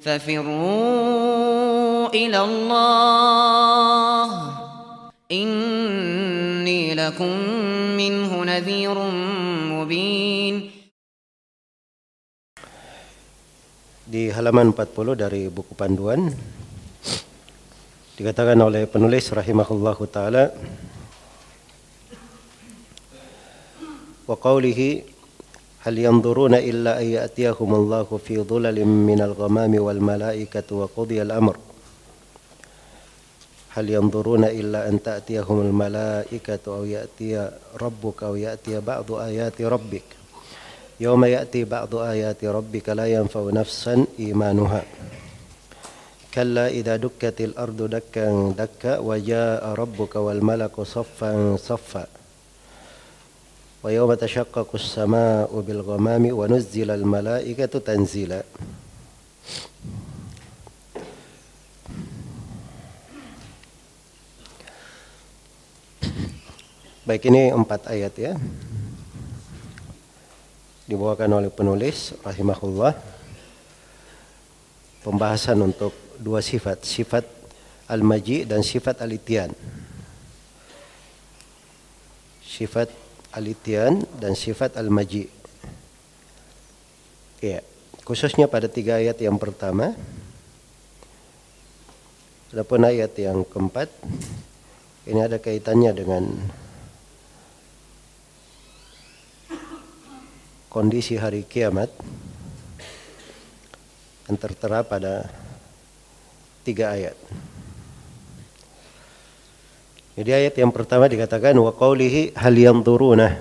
ففروا إلى الله إني لكم منه نذير مبين. Di halaman 40 dari buku panduan dikatakan oleh penulis rahimahullahu taala, wa qawlihi hal yanzuruna illa ay ya'tiyahumullahu fi dhulalin minal ghamami wal malaikatu wa qudiya al-amr. Hal yanzuruna illa an ta'tiyahumul malaikatu aw ya'tiya rabbuka aw ya'tiya ba'du ayati rabbik. Yawma ya'ti ba'du ayati rabbika la yanfa'u nafsan imanuha. Kalla idza dukkatil ardu dakkan dakka wa jaa'a rabbuka wal malaku saffan saffa. Wa yawma tashaqqaqu as-samaa'u bil ghamami wa nuzzila al malaa'ikatu tanzila. Baik, ini 4 ayat ya. Dibawakan oleh penulis rahimahullah pembahasan untuk 2 sifat, sifat al-maji dan sifat al-ityan. Sifat al-ityan dan sifat al-maji. Ya, khususnya pada 3 ayat yang pertama. Adapun ayat yang keempat ini ada kaitannya dengan kondisi hari kiamat yang tertera pada 3 ayat. Jadi ayat yang pertama dikatakan wa qawlihi hal yanzuruna.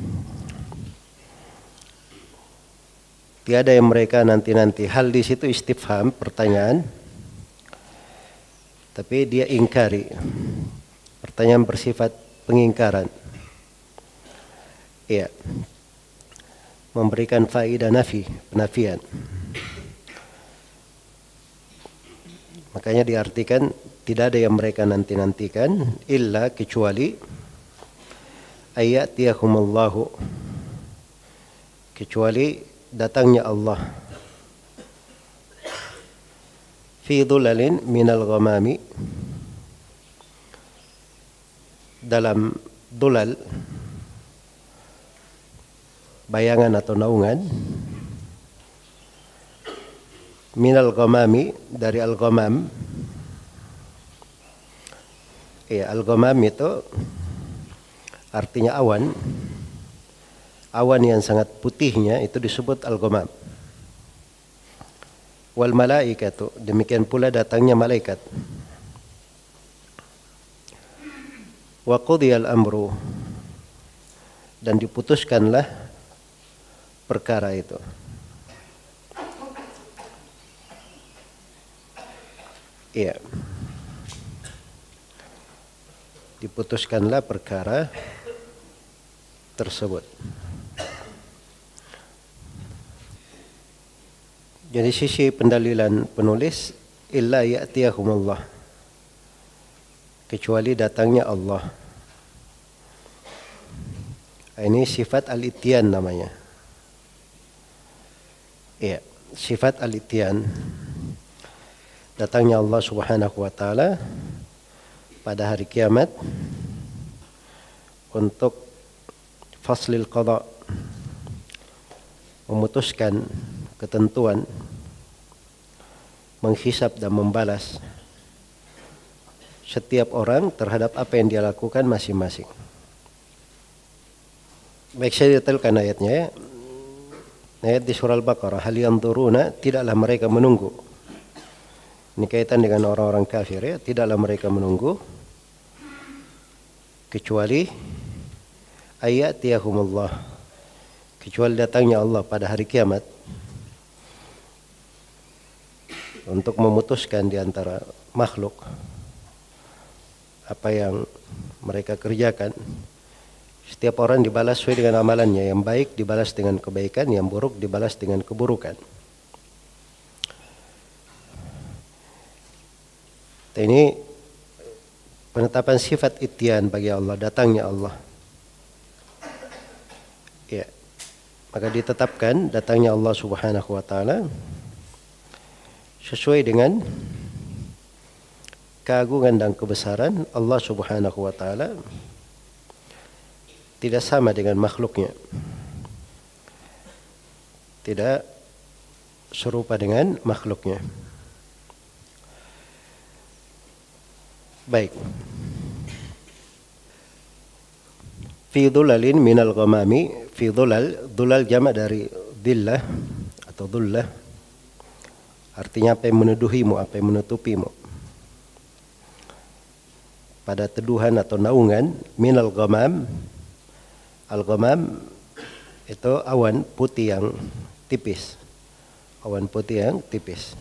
Tiada yang mereka nanti-nanti. Hal di situ istifham, pertanyaan. Tapi dia ingkari. Pertanyaan bersifat pengingkaran. Iya. Memberikan faedah nafi, penafian. Makanya diartikan tidak ada yang mereka nanti-nantikan illa kecuali ayatiyahumullahu, kecuali datangnya Allah fi dhulalin minal ghamami, dalam dhulal, bayangan atau naungan, minal ghamami, dari al-ghamam. Ya, al-ghamam itu artinya awan. Awan yang sangat putihnya itu disebut al-ghamam. Wal malaikatu, demikian pula datangnya malaikat. Wa qudiyal amru, dan diputuskanlah perkara itu. Iya. Diputuskanlah perkara tersebut. Jadi sisi pendalilan penulis illa ya'tiyahumullah, kecuali datangnya Allah. Ini sifat al-ityan namanya. Ya, sifat al-ityan, datangnya Allah Subhanahu wa taala pada hari kiamat untuk faslil qada, memutuskan ketentuan, menghisab dan membalas setiap orang terhadap apa yang dia lakukan masing-masing. Baik, saya detailkan ayatnya ya. Ayat di surah Al-Baqarah, hal yanzuruna, tidaklah mereka menunggu. Ini kaitan dengan orang-orang kafir ya, tidaklah mereka menunggu kecuali ayatiyahumullah, kecuali datangnya Allah pada hari kiamat untuk memutuskan di antara makhluk apa yang mereka kerjakan. Setiap orang dibalas sesuai dengan amalannya. Yang baik dibalas dengan kebaikan, yang buruk dibalas dengan keburukan. Ini penetapan sifat ityan bagi Allah, datangnya Allah. Ya. Maka ditetapkan datangnya Allah Subhanahu wa taala sesuai dengan keagungan dan kebesaran Allah Subhanahu wa taala, tidak sama dengan makhluknya, tidak serupa dengan makhluknya. Baik. Fi dhulalin minal ghamami, fi dhulal jamak dari dhillah atau dhullah, artinya apa yang menuduhimu, apa yang menutupimu. Pada teduhan atau naungan, minal ghamam, al-ghamam itu awan putih yang tipis, awan putih yang tipis.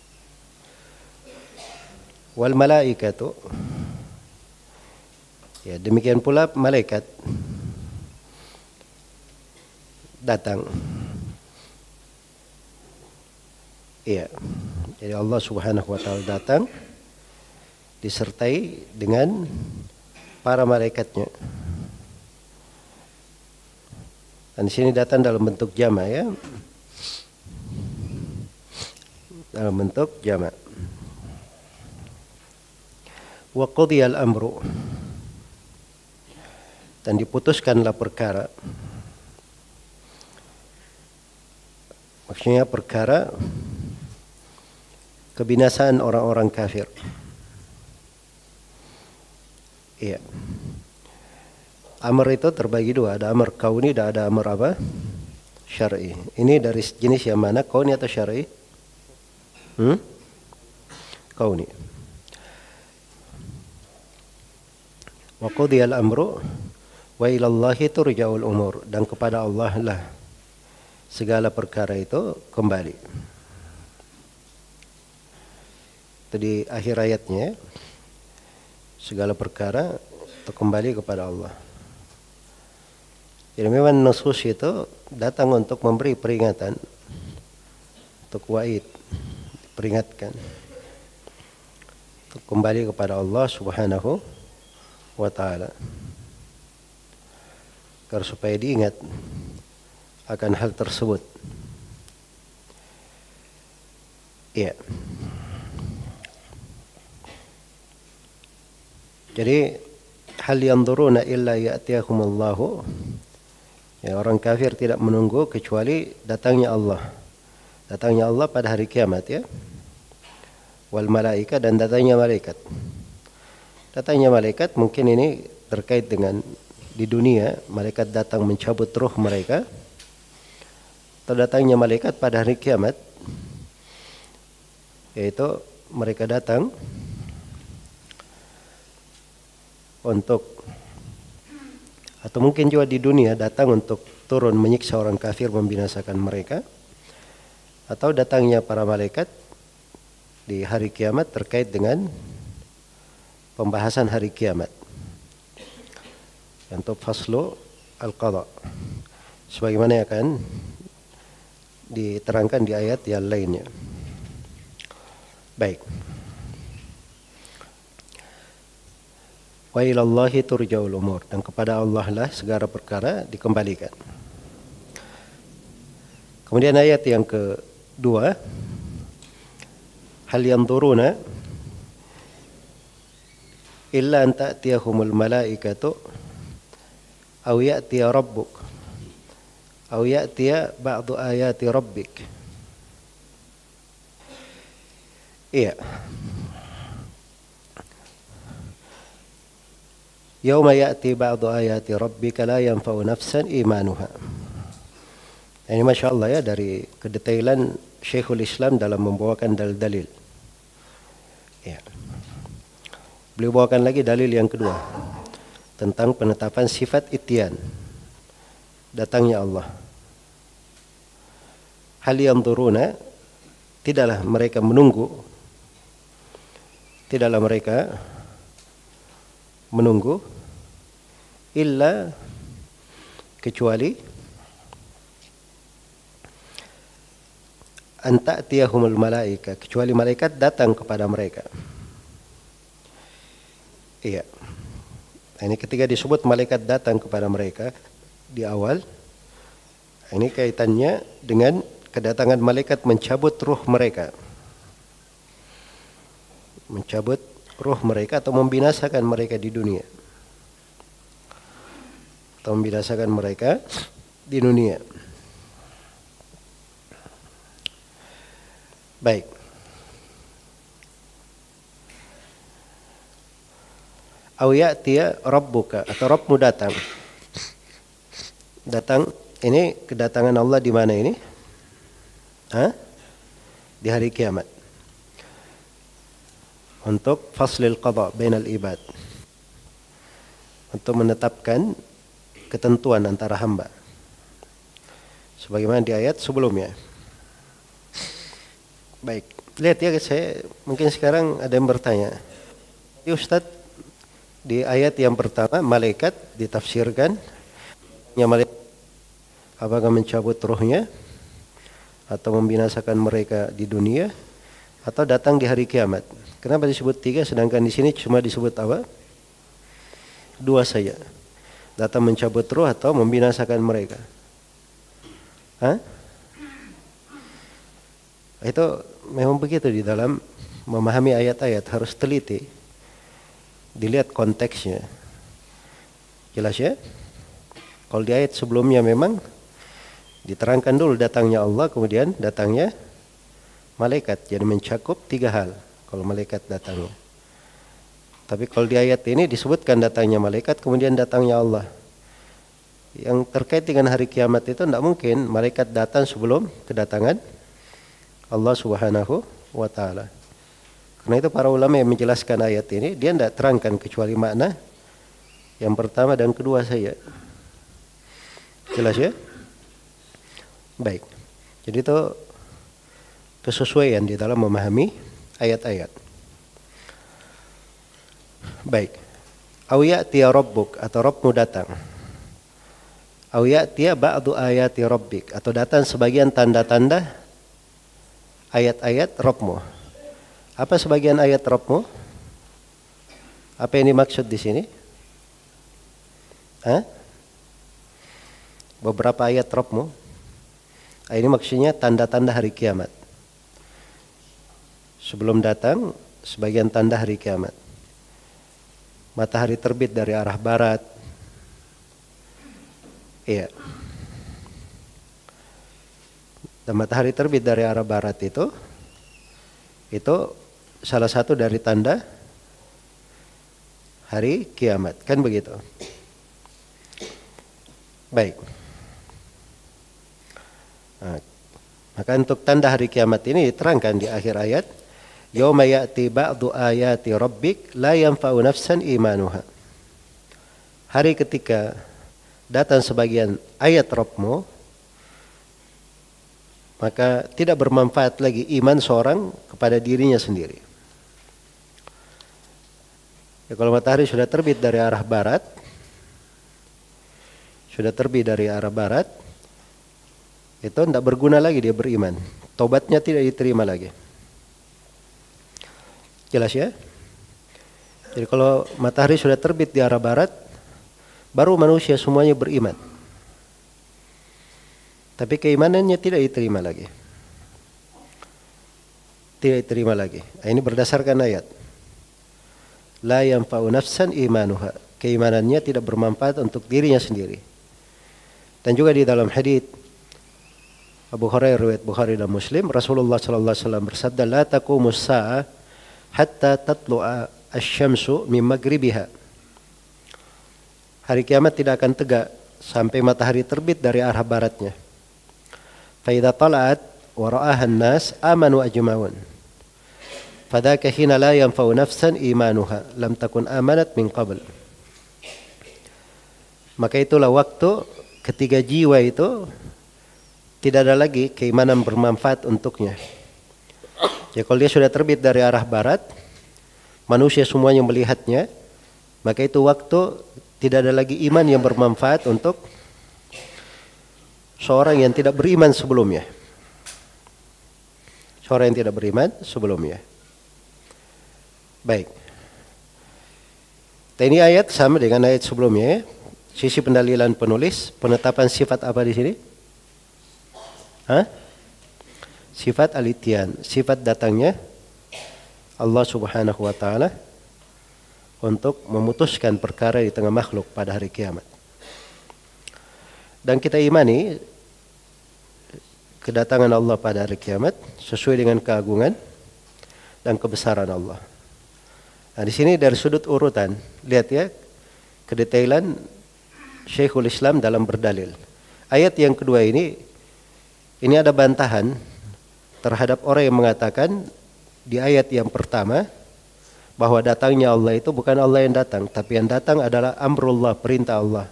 Wal malaikatu, ya demikian pula malaikat datang. Iya, jadi Allah Subhanahu wa taala datang disertai dengan para malaikatnya. Dan di sini datang dalam bentuk jamak, ya, dalam bentuk jamak. Wa qudiyal amru, dan diputuskanlah perkara. Maksudnya perkara kebinasaan orang-orang kafir. Iya. Amr itu terbagi dua, ada amr kauni dan ada amr apa? Syar'i. Ini dari jenis yang mana? Kauni atau syar'i? Kauni. Wa qudiyal amru wa ilallahi turja'ul umur, dan kepada Allah lah segala perkara itu kembali. Itu di akhir ayatnya, segala perkara itu kembali kepada Allah. Jadi memang nusus itu datang untuk memberi peringatan, untuk wa'id, peringatkan untuk kembali kepada Allah Subhanahu wa ta'ala, agar supaya diingat akan hal tersebut. Iya. Jadi hal yanzuruna illa ya'tiyahumullahu, ya, orang kafir tidak menunggu kecuali datangnya Allah. Datangnya Allah pada hari kiamat, ya. Wal malaika, dan datangnya malaikat. Datangnya malaikat mungkin ini terkait dengan di dunia, malaikat datang mencabut ruh mereka. Atau datangnya malaikat pada hari kiamat, yaitu mereka datang untuk, atau mungkin juga di dunia datang untuk turun menyiksa orang kafir, membinasakan mereka. Atau datangnya para malaikat di hari kiamat terkait dengan pembahasan hari kiamat, untuk faslu al-qadha, sebagaimana yang akan diterangkan di ayat yang lainnya. Baik. Wa ilallahi turja'ul umur, dan kepada Allah lah segala perkara dikembalikan. Kemudian ayat yang kedua, hal yanzuruna illa an ta'tiyahumul malaikatu aw ya'tiya rabbuk aw ya'tiya ba'du ayati rabbik. Iya. Yauma ya'ti ba'du ayati rabbika la yanfa'u nafsan imanuha. Ini Masya Allah, ya, dari kedetailan Syekhul Islam dalam membawakan dalil-dalil. Ya. Beliau bawakan lagi dalil yang kedua tentang penetapan sifat ityan, datangnya Allah. Hal yanzuruna, tidaklah mereka menunggu, tidaklah mereka menunggu, illa, kecuali, an ta'tiyahumul malaika, kecuali malaikat datang kepada mereka. Iya. Ini ketika disebut malaikat datang kepada mereka di awal, ini kaitannya dengan kedatangan malaikat mencabut ruh mereka. mencabut ruh mereka atau membinasakan mereka di dunia. Atau membinasakan mereka di dunia. Baik. Au ya'tiya rabbuka, atau Rabbmu datang. Datang, ini kedatangan Allah di mana ini? Di hari kiamat. Untuk faslil qada bainal ibad. Untuk menetapkan ketentuan antara hamba. Sebagaimana di ayat sebelumnya. Baik, lihat ya, saya mungkin sekarang ada yang bertanya. Ya Ustaz, di ayat yang pertama malaikat ditafsirkan malaikat apakah mencabut ruhnya atau membinasakan mereka di dunia atau datang di hari kiamat. Kenapa disebut 3 sedangkan di sini cuma disebut apa? 2 saja. Datang mencabut ruh atau membinasakan mereka. Itu memang begitu di dalam memahami ayat-ayat, harus teliti. Dilihat konteksnya. Jelas ya? Kalau di ayat sebelumnya memang diterangkan dulu datangnya Allah, kemudian datangnya malaikat. Jadi mencakup 3 hal kalau malaikat datangnya. Tapi kalau di ayat ini disebutkan datangnya malaikat, kemudian datangnya Allah. Yang terkait dengan hari kiamat itu tidak mungkin malaikat datang sebelum kedatangan Allah Subhanahu wa ta'ala. Karena itu para ulama yang menjelaskan ayat ini, dia tidak terangkan kecuali makna yang pertama dan kedua saja. Jelas ya? Baik. Jadi itu kesesuaian di dalam memahami ayat-ayat. Baik. Au ya'tiya rabbuk, atau Rabbmu datang. Au ya'tiya ba'du ayati rabbik, atau datang sebagian tanda-tanda ayat-ayat Rabbmu. Apa sebagian ayat Rabbmu? Apa yang dimaksud di sini? Beberapa ayat Rabbmu. Ini maksudnya tanda-tanda hari kiamat. Sebelum datang, sebagian tanda hari kiamat. Matahari terbit dari arah barat. Iya. Dan matahari terbit dari arah barat itu salah satu dari tanda hari kiamat, kan begitu? Baik. Nah, maka untuk tanda hari kiamat ini diterangkan di akhir ayat, yauma ya'ti ba'du ayati rabbik la yanfa'u nafsan imanuha. Hari ketika datang sebagian ayat Rabbmu, maka tidak bermanfaat lagi iman seorang kepada dirinya sendiri. Ya, kalau matahari sudah terbit dari arah barat, itu tidak berguna lagi dia beriman. Tobatnya tidak diterima lagi. Jelas ya? Jadi kalau matahari sudah terbit di arah barat, baru manusia semuanya beriman. Tapi keimanannya tidak diterima lagi. Tidak diterima lagi. Ini berdasarkan ayat. La yanfa'u nafsan imanuha. Keimanannya tidak bermanfaat untuk dirinya sendiri. Dan juga di dalam hadits Abu Hurairah riwayat Bukhari dan Muslim, Rasulullah sallallahu alaihi wasallam bersabda, "La taqumus sa'a hatta tatlu'a asy-syamsu min maghribiha." Hari kiamat tidak akan tegak sampai matahari terbit dari arah baratnya. Fa idza tala'at wa ra'aha an-nas amanu ajma'un. Fadzaka hina la yanfa'u nafsan imanuha lam takun amanat min qabl. Maka itulah waktu ketika jiwa itu tidak ada lagi keimanan bermanfaat untuknya. Ya, kalau dia sudah terbit dari arah barat, manusia semuanya melihatnya, maka itu waktu tidak ada lagi iman yang bermanfaat untuk seorang yang tidak beriman sebelumnya. Seorang yang tidak beriman sebelumnya. Baik. Dan ini ayat sama dengan ayat sebelumnya ya. Sisi pendalilan penulis, penetapan sifat apa di sini? Sifat al-ityan, sifat datangnya Allah Subhanahu wa taala untuk memutuskan perkara di tengah makhluk pada hari kiamat. Dan kita imani kedatangan Allah pada hari kiamat sesuai dengan keagungan dan kebesaran Allah. Nah, di sini dari sudut urutan, lihat ya kedetailan Syekhul Islam dalam berdalil. Ayat yang kedua ini ada bantahan terhadap orang yang mengatakan di ayat yang pertama bahwa datangnya Allah itu bukan Allah yang datang, tapi yang datang adalah amrullah, perintah Allah.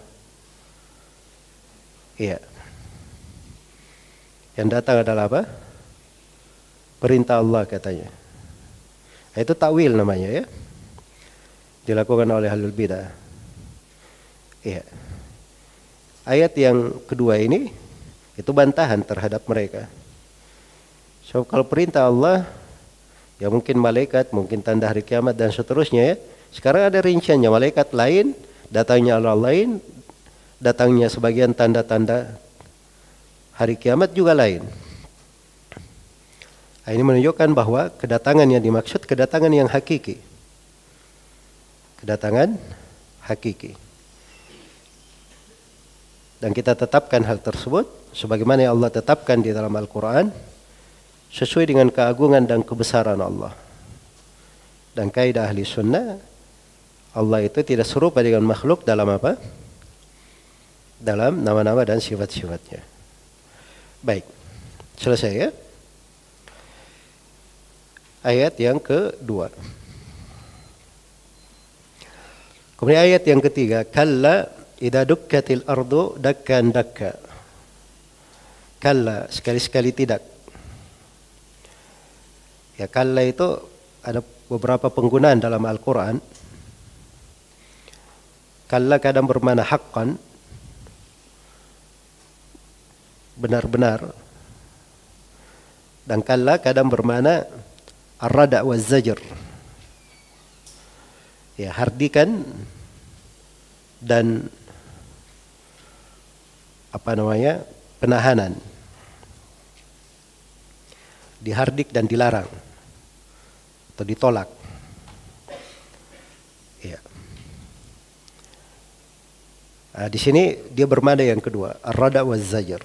Iya. Yang datang adalah apa? Perintah Allah katanya. Itu takwil namanya ya. Dilakukan oleh ahlul bidah. Iya. Ayat yang kedua ini itu bantahan terhadap mereka. So kalau perintah Allah ya mungkin malaikat, mungkin tanda hari kiamat dan seterusnya ya. Sekarang ada rinciannya, malaikat lain, datangnya Allah lain, datangnya sebagian tanda-tanda hari kiamat juga lain. Nah, ini menunjukkan bahwa kedatangan yang dimaksud kedatangan yang hakiki. Kedatangan hakiki. Dan kita tetapkan hal tersebut sebagaimana yang Allah tetapkan di dalam Al-Quran sesuai dengan keagungan dan kebesaran Allah. Dan kaidah ahli sunnah, Allah itu tidak serupa dengan makhluk dalam apa? Dalam nama-nama dan sifat-sifatnya. Baik, selesai ya. Ayat yang kedua. Kemudian ayat yang ketiga, kalla idza dukkatil ardu dakkan dakka. Kalla, sekali-sekali tidak. Ya, kalla itu ada beberapa penggunaan dalam Al-Quran. Kalla kadang bermakna haqqan, benar-benar. Dan kalla kadang bermakna ar-rada' wa zajr. Ya, hardikan dan penahanan. Dihardik dan dilarang atau ditolak. Ya. Nah, di sini dia bermada yang kedua, ar-rada' wa zajr.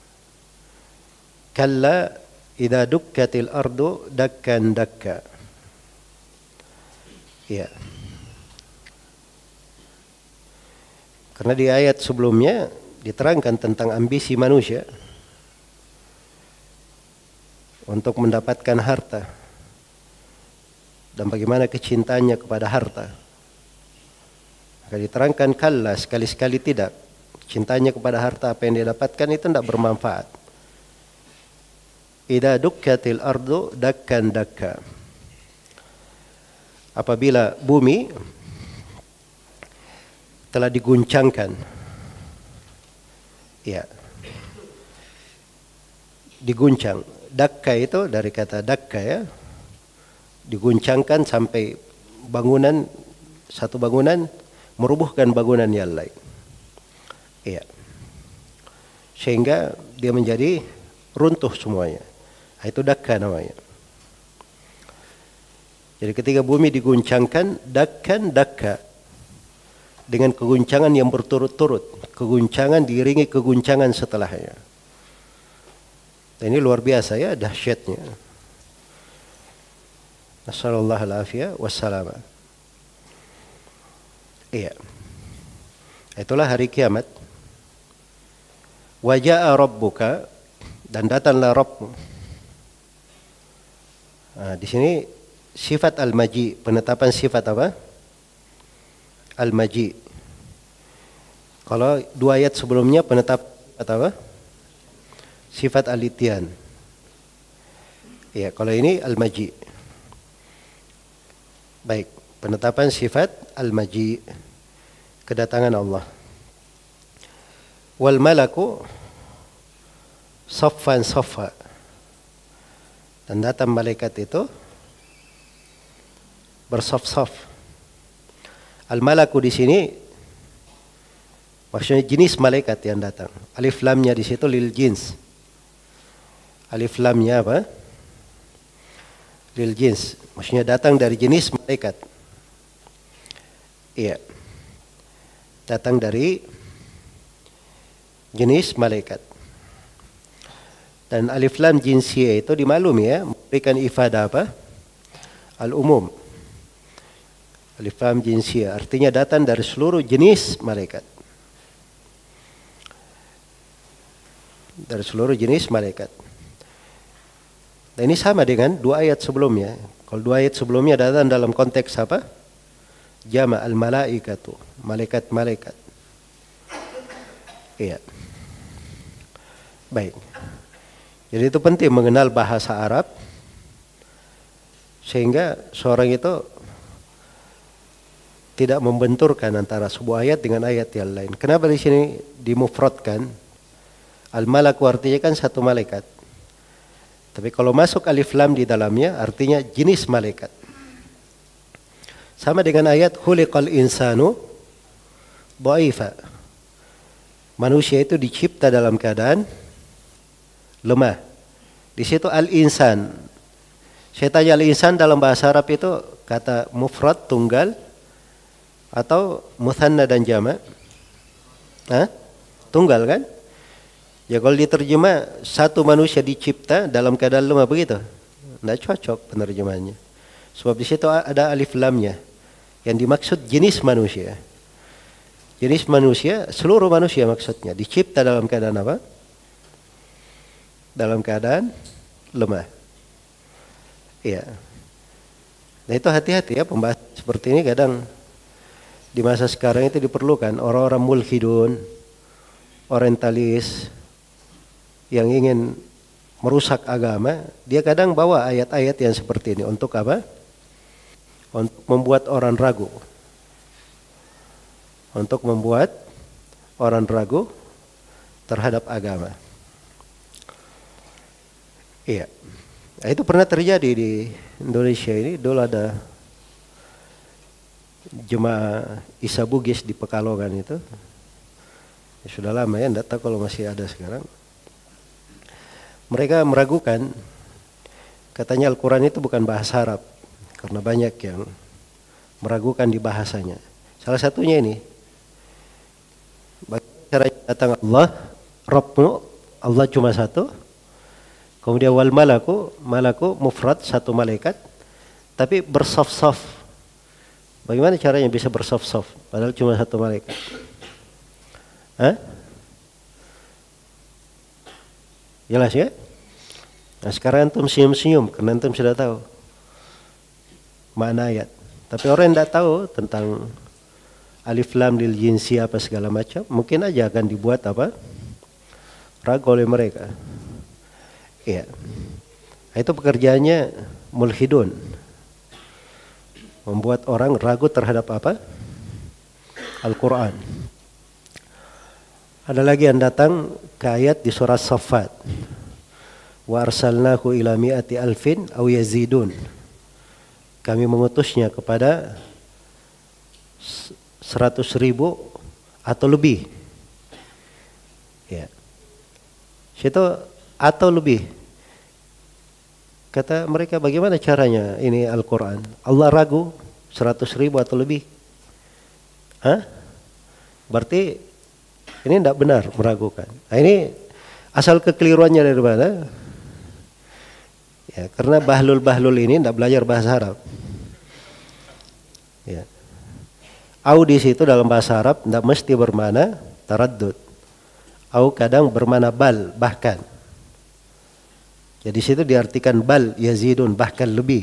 Kalla idza dukkatil ardu dakkan dakka. Ya. Karena di ayat sebelumnya diterangkan tentang ambisi manusia untuk mendapatkan harta dan bagaimana kecintaannya kepada harta. Maka diterangkan kalla, sekali-sekali tidak. Cintanya kepada harta, apa yang dia dapatkan itu tidak bermanfaat. Idza dukkatil ardu dakkan dakka. Apabila bumi telah diguncangkan, ya, diguncang. Dakka itu dari kata dakka ya, diguncangkan sampai satu bangunan merubuhkan bangunan yang lain. Ya, sehingga dia menjadi runtuh semuanya. Itu dakka namanya. Jadi ketika bumi diguncangkan, dakkan dakka, dengan keguncangan yang berturut-turut, keguncangan diiringi keguncangan setelahnya. Dan ini luar biasa ya, dahsyatnya. Nasallallahu alaihi wasallam. Iya. Itulah hari kiamat. Wa jaa rabbuka, dan datanglah Rabbmu. Nah, di sini sifat al-maji, penetapan sifat apa? Al-maji. Kalau dua ayat sebelumnya penetap apa? Sifat al-ityan. Ya, kalau ini al-maji. Baik, penetapan sifat al-maji, kedatangan Allah. Wal malaku saffan saffa. Dan datang malaikat itu bersaf-saf. Al-malaku di sini maksudnya jenis malaikat yang datang. Alif lamnya di situ lil jins. Alif lamnya apa? lil jins, maksudnya datang dari jenis malaikat. Iya. Datang dari jenis malaikat. Dan alif lam jinsiyah itu dimaklumi ya, memberikan ifadah apa? Al-umum. Alif lam jinsiyah artinya datang dari seluruh jenis malaikat. Dari seluruh jenis malaikat. Dan ini sama dengan dua ayat sebelumnya. Kalau dua ayat sebelumnya datang dalam konteks apa? Jama' al-malaikatu, malaikat-malaikat. Iya. Baik. Jadi itu penting mengenal bahasa Arab sehingga seorang itu tidak membenturkan antara sebuah ayat dengan ayat yang lain. Kenapa di sini dimufradkan? Al-malaku artinya kan satu malaikat. Tapi kalau masuk alif lam di dalamnya artinya jenis malaikat. Sama dengan ayat khuliqal insanu dha'ifa. Manusia itu dicipta dalam keadaan lemah. Di situ al-insan. Saya tanya al-insan dalam bahasa Arab itu kata mufrad tunggal atau mutsanna dan jama'? Tunggal kan? Ya kalau diterjemah satu manusia dicipta dalam keadaan lemah begitu. Tidak cocok penerjemahannya. Sebab di situ ada alif lamnya. Yang dimaksud jenis manusia. Jenis manusia, seluruh manusia maksudnya. Dicipta dalam keadaan apa? Dalam keadaan lemah. Iya. Nah itu hati-hati ya, pembahasan seperti ini kadang di masa sekarang itu diperlukan orang-orang mulhidun, orientalis yang ingin merusak agama, dia kadang bawa ayat-ayat yang seperti ini untuk apa? Untuk membuat orang ragu. Untuk membuat orang ragu terhadap agama. Iya. Nah, itu pernah terjadi di Indonesia ini. Dulu ada jemaah Isa Bugis di Pekalongan itu. Ya, sudah lama ya, tidak tahu kalau masih ada sekarang. Mereka meragukan, katanya Al-Quran itu bukan bahasa Arab. Karena banyak yang meragukan di bahasanya. Salah satunya ini. Bagaimana cara datang Allah, Rabbmu, Allah cuma satu. Kemudian wal malaku, malaku mufrad, satu malaikat. Tapi bersaf-saf. Bagaimana caranya bisa bersaf-saf? Padahal cuma satu malaikat. Jelas ya? Nah sekarang antum senyum-senyum karena antum sudah tahu makna ayat. Tapi orang yang tidak tahu tentang alif lam lil jinsi apa segala macam, mungkin aja akan dibuat apa? Ragu oleh mereka. Iya. Itu pekerjaannya mulhidun. Membuat orang ragu terhadap apa? Al-Quran. Ada lagi yang datang ke ayat di surah Saffat. Wa arsalnahu ila mi'ati alfin aw yazidun. Kami mengutusnya kepada 100.000 atau lebih. Ya. Situ atau lebih. Kata mereka bagaimana caranya ini Al-Quran? Allah ragu 100.000 atau lebih. Berarti ini tidak benar meragukan. Nah, ini asal kekeliruannya dari mana? Ya, karena bahlul-bahlul ini tidak belajar bahasa Arab. Ya. Au di situ dalam bahasa Arab tidak mesti bermana taraddud. Au kadang bermana bal, bahkan. Jadi situ diartikan bal yazidun, bahkan lebih.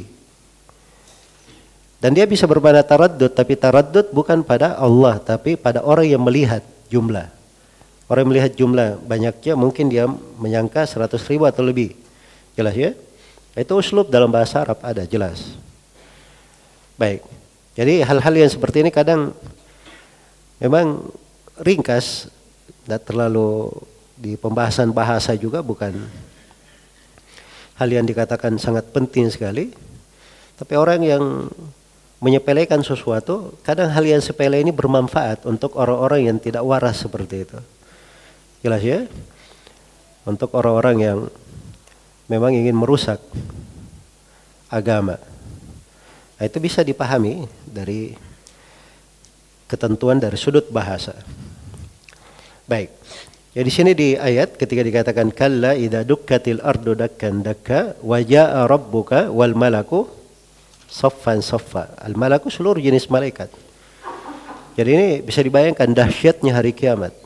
Dan dia bisa bermana taraddud, tapi taraddud bukan pada Allah, tapi pada orang yang melihat jumlah. Orang yang melihat jumlah banyaknya mungkin dia menyangka 100.000 atau lebih. Jelas ya? Itu uslub dalam bahasa Arab ada jelas. Baik. Jadi hal-hal yang seperti ini kadang memang ringkas, tidak terlalu di pembahasan bahasa juga bukan hal yang dikatakan sangat penting sekali. Tapi orang yang menyepelekan sesuatu, kadang hal yang sepele ini bermanfaat untuk orang-orang yang tidak waras seperti itu. Jelas ya? Untuk orang-orang yang memang ingin merusak agama. Nah, itu bisa dipahami dari ketentuan dari sudut bahasa. Baik. Ya di sini di ayat ketika dikatakan kalla idza dukkatil ardu dakkan dakka wa jaa rabbuka wal malaku saffan saffa. Al malaku seluruh jenis malaikat. Jadi ini bisa dibayangkan dahsyatnya hari kiamat.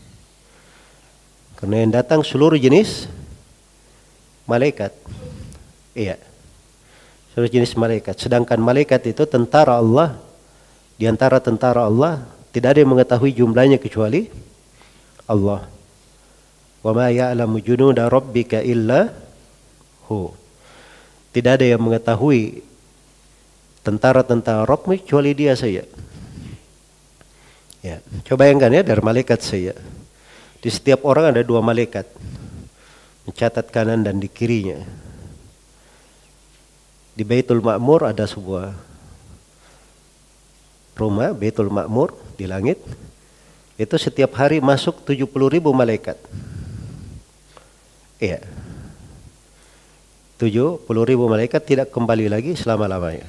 Karena yang datang seluruh jenis malaikat. Iya. Seluruh jenis malaikat. Sedangkan malaikat itu tentara Allah. Di antara tentara Allah tidak ada yang mengetahui jumlahnya kecuali Allah. Wa ma ya'lamu junuda rabbika illa hu. Tidak ada yang mengetahui tentara-tentara Rabbmu kecuali Dia saja. Ya, coba bayangkan ya dari malaikat saja. Di setiap orang ada 2 malaikat mencatat kanan dan di kirinya. Di Baitul Ma'mur ada sebuah rumah Baitul Ma'mur di langit. Itu setiap hari masuk 70.000 malaikat. Iya. 70.000 malaikat tidak kembali lagi selama-lamanya.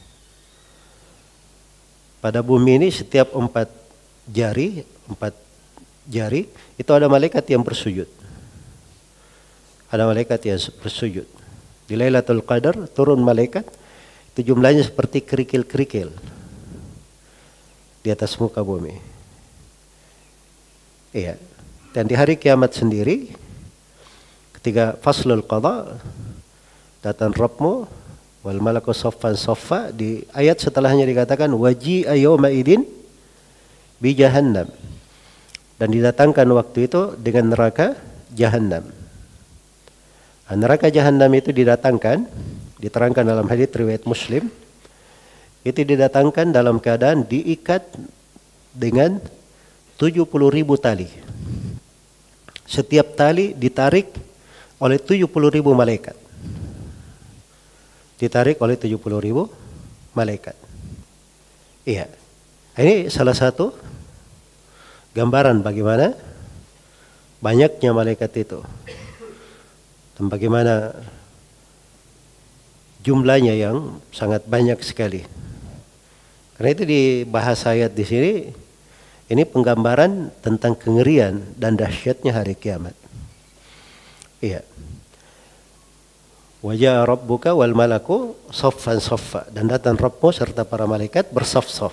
Pada bumi ini setiap 4 jari itu ada malaikat yang bersujud. Ada malaikat yang bersujud. Di Lailatul Qadar turun malaikat, itu jumlahnya seperti kerikil-kerikil di atas muka bumi. Iya. Dan di hari kiamat sendiri, ketika faslul qada, datang Rabbmu wal malaku saffan saffa, di ayat setelahnya dikatakan waji'a yawma idin bi jahannam, dan didatangkan waktu itu dengan neraka jahannam. Neraka jahannam itu didatangkan, diterangkan dalam hadits riwayat Muslim, itu didatangkan dalam keadaan diikat dengan 70.000 tali. Setiap tali ditarik oleh 70.000 malaikat. Ditarik oleh 70.000 malaikat. Iya. Ini salah satu gambaran bagaimana banyaknya malaikat itu. Dan bagaimana jumlahnya yang sangat banyak sekali. Karena itu di bahasa ayat di sini, ini penggambaran tentang kengerian dan dahsyatnya hari kiamat. Iya. Wajah Rabbuka wal malaku saffan saffa, dan datang Rabbmu serta para malaikat bersaf-saf.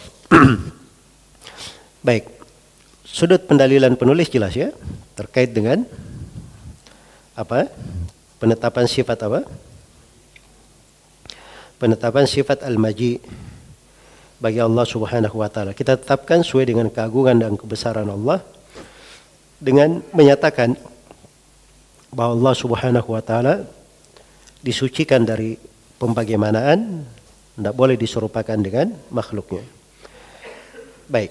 Baik. Sudut pendalilan penulis jelas ya, terkait dengan apa? Penetapan sifat apa? Penetapan sifat al-maji bagi Allah Subhanahu wa taala. Kita tetapkan sesuai dengan keagungan dan kebesaran Allah dengan menyatakan bahwa Allah Subhanahu wa taala disucikan dari pembagaimanaan, tidak boleh diserupakan dengan makhluknya. Baik.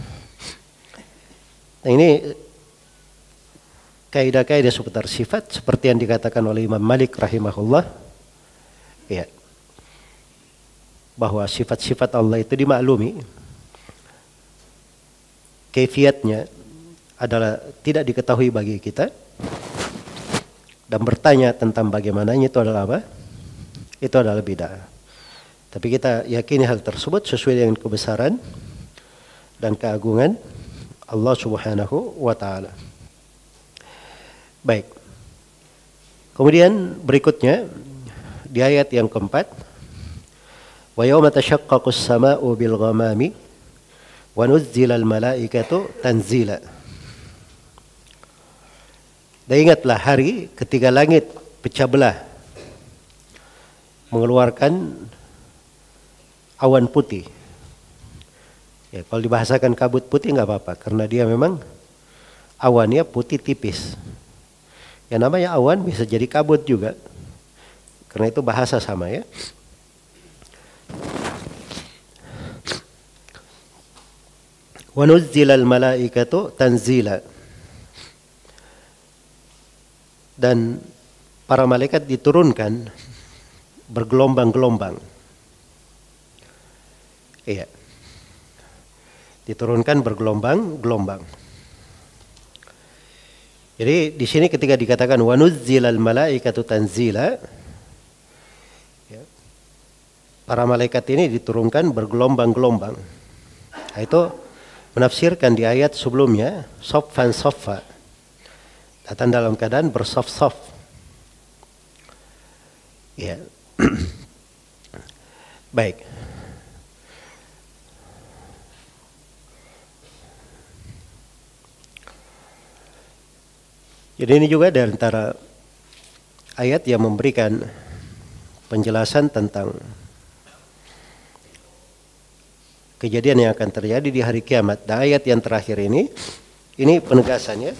Nah, ini kaidah-kaidah seputar sifat seperti yang dikatakan oleh Imam Malik rahimahullah, ya, bahwa sifat-sifat Allah itu dimaklumi, kaifiatnya adalah tidak diketahui bagi kita, dan bertanya tentang bagaimananya itu adalah apa? Itu adalah bid'ah. Tapi kita yakini hal tersebut sesuai dengan kebesaran dan keagungan Allah Subhanahu wa taala. Baik. Kemudian berikutnya di ayat yang keempat, wa yauma tashaqqaqus samaa'u bil ghamami wa nuzzilal malaikatu tanzila. Dan ingatlah hari ketika langit pecah belah, mengeluarkan awan putih. Ya, kalau dibahasakan kabut putih nggak apa-apa, karena dia memang awannya putih tipis. Ya namanya awan bisa jadi kabut juga, karena itu bahasa sama ya. Wa nuzzilal malaikatu tanzila. Dan para malaikat diturunkan bergelombang-gelombang. Iya. Diturunkan bergelombang-gelombang. Jadi di sini ketika dikatakan wa nuzzilal malaikatu tanzila, ya, para malaikat ini diturunkan bergelombang-gelombang. Nah, itu menafsirkan di ayat sebelumnya, soffan soffa, datang dalam keadaan bersof-sof. Ya. Baik. Jadi ini juga dari antara ayat yang memberikan penjelasan tentang kejadian yang akan terjadi di hari kiamat. Dan ayat yang terakhir ini penegasannya,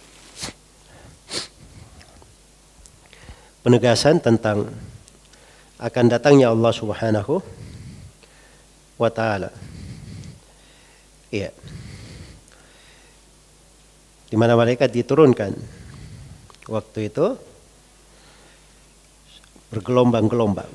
penegasan tentang akan datangnya Allah Subhanahu wa ta'ala. Iya. Di mana malaikat diturunkan waktu itu bergelombang-gelombang.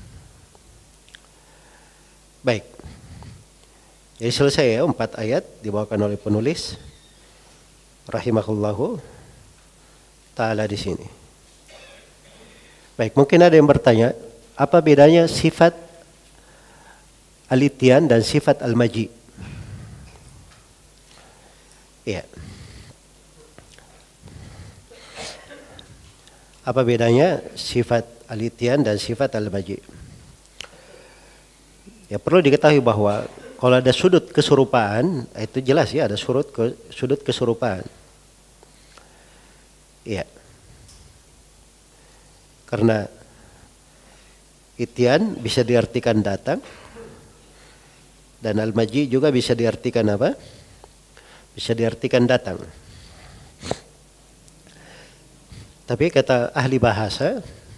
Baik. Jadi selesai ya 4 ayat dibawakan oleh penulis rahimahullahu ta'ala di sini. Baik, mungkin ada yang bertanya, apa bedanya sifat al-ityan dan sifat al-maji? Iya. Apa bedanya sifat al-ityan dan sifat al-maji? Ya, perlu diketahui bahwa kalau ada sudut keserupaan, itu jelas ya, ada sudut keserupaan. Iya. Karena ityan bisa diartikan datang, dan al-maji juga bisa diartikan apa? Bisa diartikan datang. Tapi kata ahli bahasa,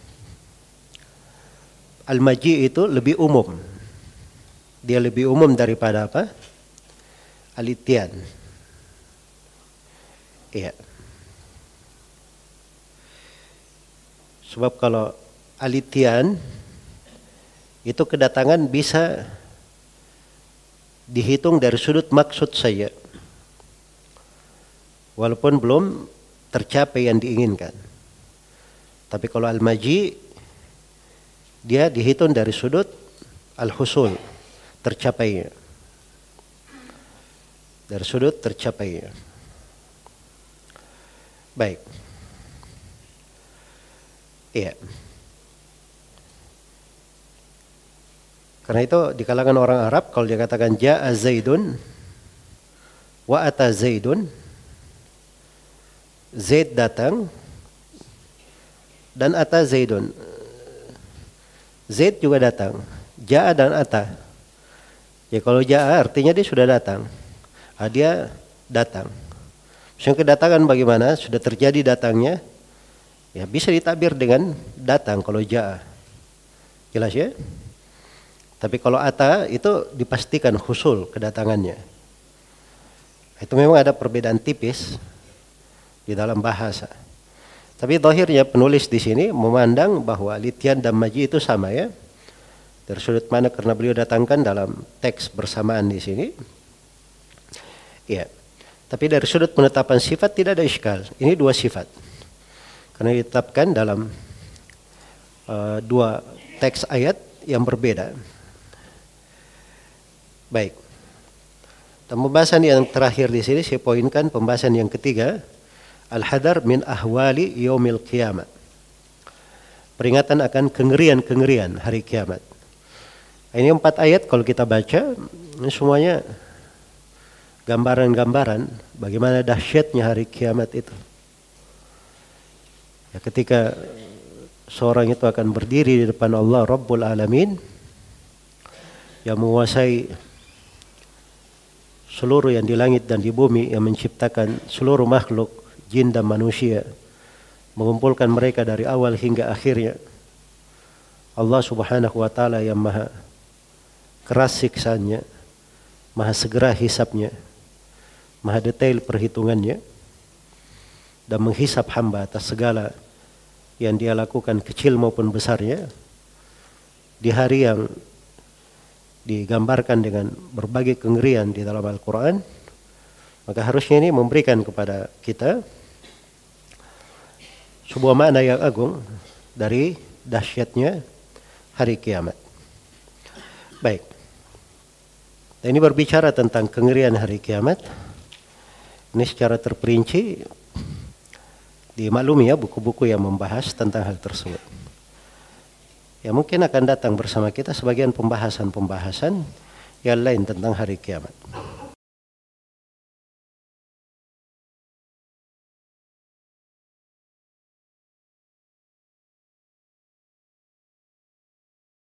al-maji itu lebih umum. Dia lebih umum daripada apa? Al-ityan. Iya. Sebab kalau al-ityan itu kedatangan bisa dihitung dari sudut maksud saja, walaupun belum tercapai yang diinginkan. Tapi kalau al-maji, dia dihitung dari sudut al-husul, tercapainya. Dari sudut tercapainya. Baik. Iya. Karena itu di kalangan orang Arab, kalau dia katakan ja'a Zaidun wa ata Zaidun, Zaid datang dan ata Zaidun, Zaid juga datang. Ja'a dan ata. Ya kalau ja'a artinya dia sudah datang. Dia datang. Maksudnya kedatangan bagaimana? Sudah terjadi datangnya. Ya bisa ditabir dengan datang kalau ja'a. Jelas ya? Tapi kalau ata itu dipastikan husul kedatangannya. Itu memang ada perbedaan tipis di dalam bahasa. Tapi zahirnya penulis di sini memandang bahwa al-ityan dan maji itu sama ya. Dari sudut mana karena beliau datangkan dalam teks bersamaan di sini. Ya. Tapi dari sudut penetapan sifat tidak ada iskal. Ini 2 sifat. Karena ditetapkan dalam 2 teks ayat yang berbeda. Baik. Dan pembahasan yang terakhir di sini saya poinkan pembahasan yang ketiga, al-hadar min ahwali yaumil qiyamah. Peringatan akan kengerian-kengerian hari kiamat. Ini 4 ayat kalau kita baca, ini semuanya gambaran-gambaran bagaimana dahsyatnya hari kiamat itu. Ya, ketika seorang itu akan berdiri di depan Allah Rabbul Alamin yang menguasai seluruh yang di langit dan di bumi, yang menciptakan seluruh makhluk jin dan manusia, mengumpulkan mereka dari awal hingga akhirnya. Allah Subhanahu wa ta'ala yang maha keras siksaannya, maha segera hisabnya, maha detail perhitungannya, dan menghisap hamba atas segala yang dia lakukan kecil maupun besarnya di hari yang digambarkan dengan berbagai kengerian di dalam Al-Quran. Maka harusnya ini memberikan kepada kita sebuah makna yang agung dari dahsyatnya hari kiamat. Baik. Dan ini berbicara tentang kengerian hari kiamat. Ini secara terperinci dimaklumi ya buku-buku yang membahas tentang hal tersebut. Ya mungkin akan datang bersama kita sebagian pembahasan-pembahasan yang lain tentang hari kiamat.